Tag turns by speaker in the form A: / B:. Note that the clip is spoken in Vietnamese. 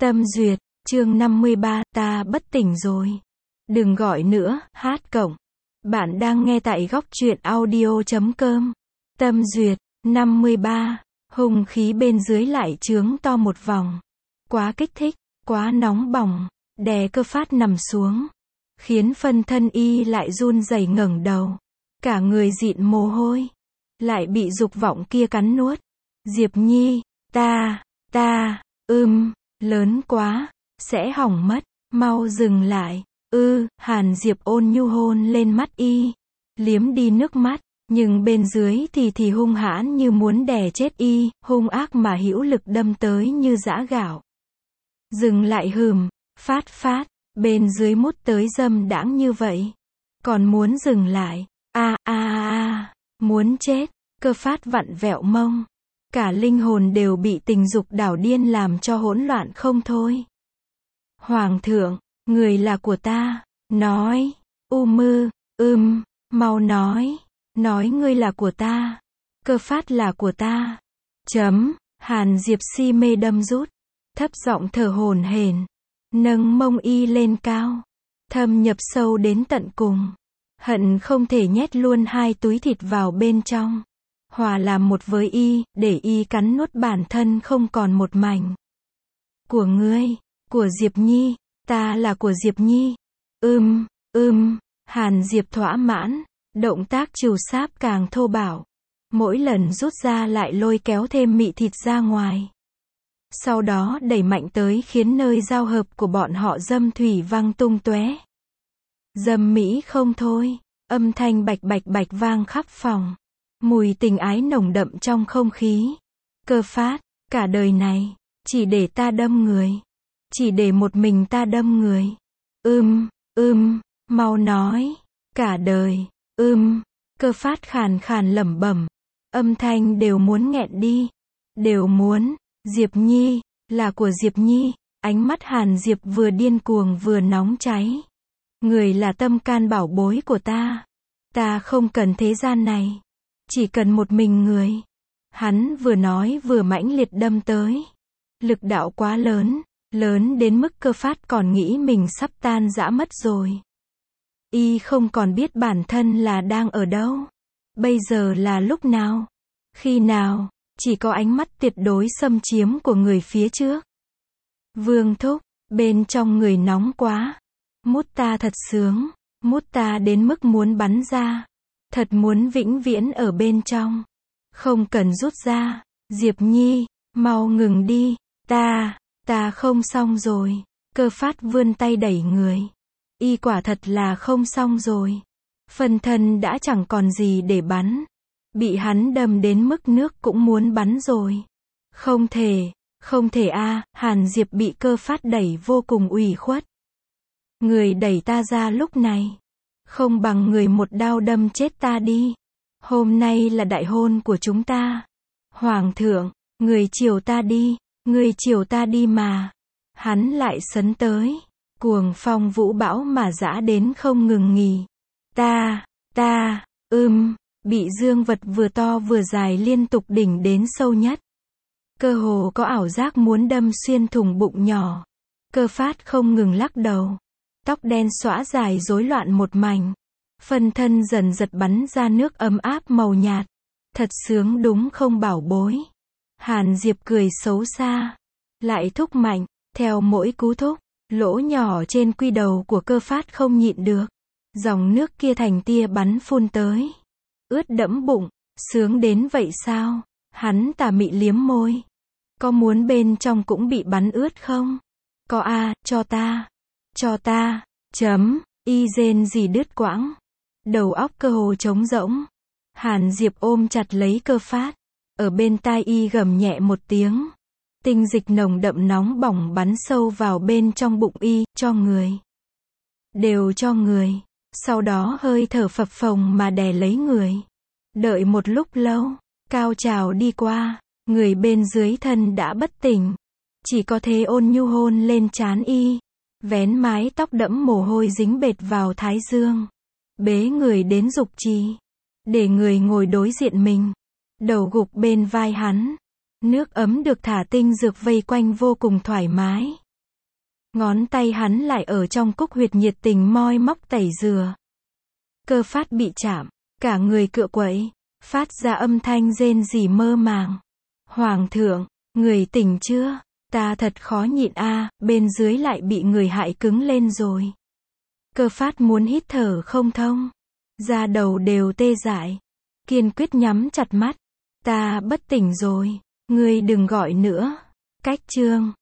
A: Tâm duyệt, chương 53, ta bất tỉnh rồi. Đừng gọi nữa, hát cộng. Bạn đang nghe tại góc truyện audio.com. Tâm duyệt, 53, hung khí bên dưới lại trướng to một vòng. Quá kích thích, quá nóng bỏng, đè Cơ Phát nằm xuống. Khiến phân thân y lại run rẩy ngẩng đầu. Cả người dịn mồ hôi. Lại bị dục vọng kia cắn nuốt. Diệp Nhi, lớn quá, sẽ hỏng mất, mau dừng lại. Hàn Diệp ôn nhu hôn lên mắt y, liếm đi nước mắt, nhưng bên dưới thì hung hãn như muốn đè chết y, hung ác mà hữu lực đâm tới như giã gạo. Dừng lại phát, bên dưới mút tới dâm đãng như vậy. Còn muốn dừng lại, muốn chết, Cơ Phát vặn vẹo mông. Cả linh hồn đều bị tình dục đảo điên làm cho hỗn loạn không thôi. Hoàng thượng, người là của ta, nói, mau nói ngươi là của ta, Cơ Phát là của ta. Hàn Diệp si mê đâm rút, thấp giọng thở hổn hển, nâng mông y lên cao, thâm nhập sâu đến tận cùng, hận không thể nhét luôn hai túi thịt vào bên trong. Hòa làm một với y, để y cắn nuốt bản thân không còn một mảnh. Của ngươi, của Diệp Nhi, ta là của Diệp Nhi. Hàn Diệp thỏa mãn, động tác trìu sáp càng thô bạo. Mỗi lần rút ra lại lôi kéo thêm mị thịt ra ngoài. Sau đó đẩy mạnh tới khiến nơi giao hợp của bọn họ dâm thủy văng tung tóe. Dâm mỹ không thôi, âm thanh bạch bạch vang khắp phòng. Mùi tình ái nồng đậm trong không khí. Cơ Phát, cả đời này, chỉ để ta đâm người. Chỉ để một mình ta đâm người. Mau nói. Cả đời, Cơ Phát khàn khàn lẩm bẩm. Âm thanh đều muốn nghẹn đi. Đều muốn. Diệp Nhi, là của Diệp Nhi. Ánh mắt Hàn Diệp vừa điên cuồng vừa nóng cháy. Người là tâm can bảo bối của ta. Ta không cần thế gian này. Chỉ cần một mình người. Hắn vừa nói vừa mãnh liệt đâm tới. Lực đạo quá lớn, lớn đến mức Cơ Phát còn nghĩ mình sắp tan rã mất rồi. Y không còn biết bản thân là đang ở đâu. Bây giờ là lúc nào? Khi nào? Chỉ có ánh mắt tuyệt đối xâm chiếm của người phía trước. Vương thúc, bên trong người nóng quá. Mút ta thật sướng, mút ta đến mức muốn bắn ra. Thật muốn vĩnh viễn ở bên trong. Không cần rút ra. Diệp Nhi, mau ngừng đi. Ta không xong rồi. Cơ Phát vươn tay đẩy người. Y quả thật là không xong rồi. Phân thân đã chẳng còn gì để bắn. Bị hắn đâm đến mức nước cũng muốn bắn rồi. Không thể Hàn Diệp bị Cơ Phát đẩy vô cùng ủy khuất. Người đẩy ta ra lúc này. Không bằng người một đao đâm chết ta đi. Hôm nay là đại hôn của chúng ta. Hoàng thượng, người chiều ta đi mà. Hắn lại sấn tới. Cuồng phong vũ bão mà dã đến không ngừng nghỉ. Bị dương vật vừa to vừa dài liên tục đỉnh đến sâu nhất. Cơ hồ có ảo giác muốn đâm xuyên thủng bụng nhỏ. Cơ Phát không ngừng lắc đầu. Tóc đen xõa dài rối loạn một mảnh. Phân thân dần giật bắn ra nước ấm áp màu nhạt. Thật sướng đúng không bảo bối. Hàn Diệp cười xấu xa. Lại thúc mạnh. Theo mỗi cú thúc, lỗ nhỏ trên quy đầu của Cơ Phát không nhịn được. Dòng nước kia thành tia bắn phun tới. Ướt đẫm bụng. Sướng đến vậy sao? Hắn tà mị liếm môi. Có muốn bên trong cũng bị bắn ướt không? Có cho ta. Y rên gì đứt quãng. Đầu óc cơ hồ trống rỗng. Hàn Diệp ôm chặt lấy Cơ Phát. Ở bên tai y gầm nhẹ một tiếng. Tinh dịch nồng đậm nóng bỏng bắn sâu vào bên trong bụng y, cho người. Đều cho người. Sau đó hơi thở phập phồng mà đè lấy người. Đợi một lúc lâu, cao trào đi qua, người bên dưới thân đã bất tỉnh. Chỉ có thế ôn nhu hôn lên trán y. Vén mái tóc đẫm mồ hôi dính bệt vào thái dương. Bế người đến dục trì. Để người ngồi đối diện mình. Đầu gục bên vai hắn. Nước ấm được thả tinh dược vây quanh vô cùng thoải mái. Ngón tay hắn lại ở trong cúc huyệt nhiệt tình moi móc tẩy rửa. Cơ phát bị chạm, cả người cựa quẫy, phát ra âm thanh rên rỉ mơ màng. Hoàng thượng, người tỉnh chưa? Ta thật khó nhịn a, bên dưới lại bị người hại cứng lên rồi. Cơ phát muốn hít thở không thông, da đầu đều tê dại, kiên quyết nhắm chặt mắt. Ta bất tỉnh rồi, ngươi đừng gọi nữa. Cách chương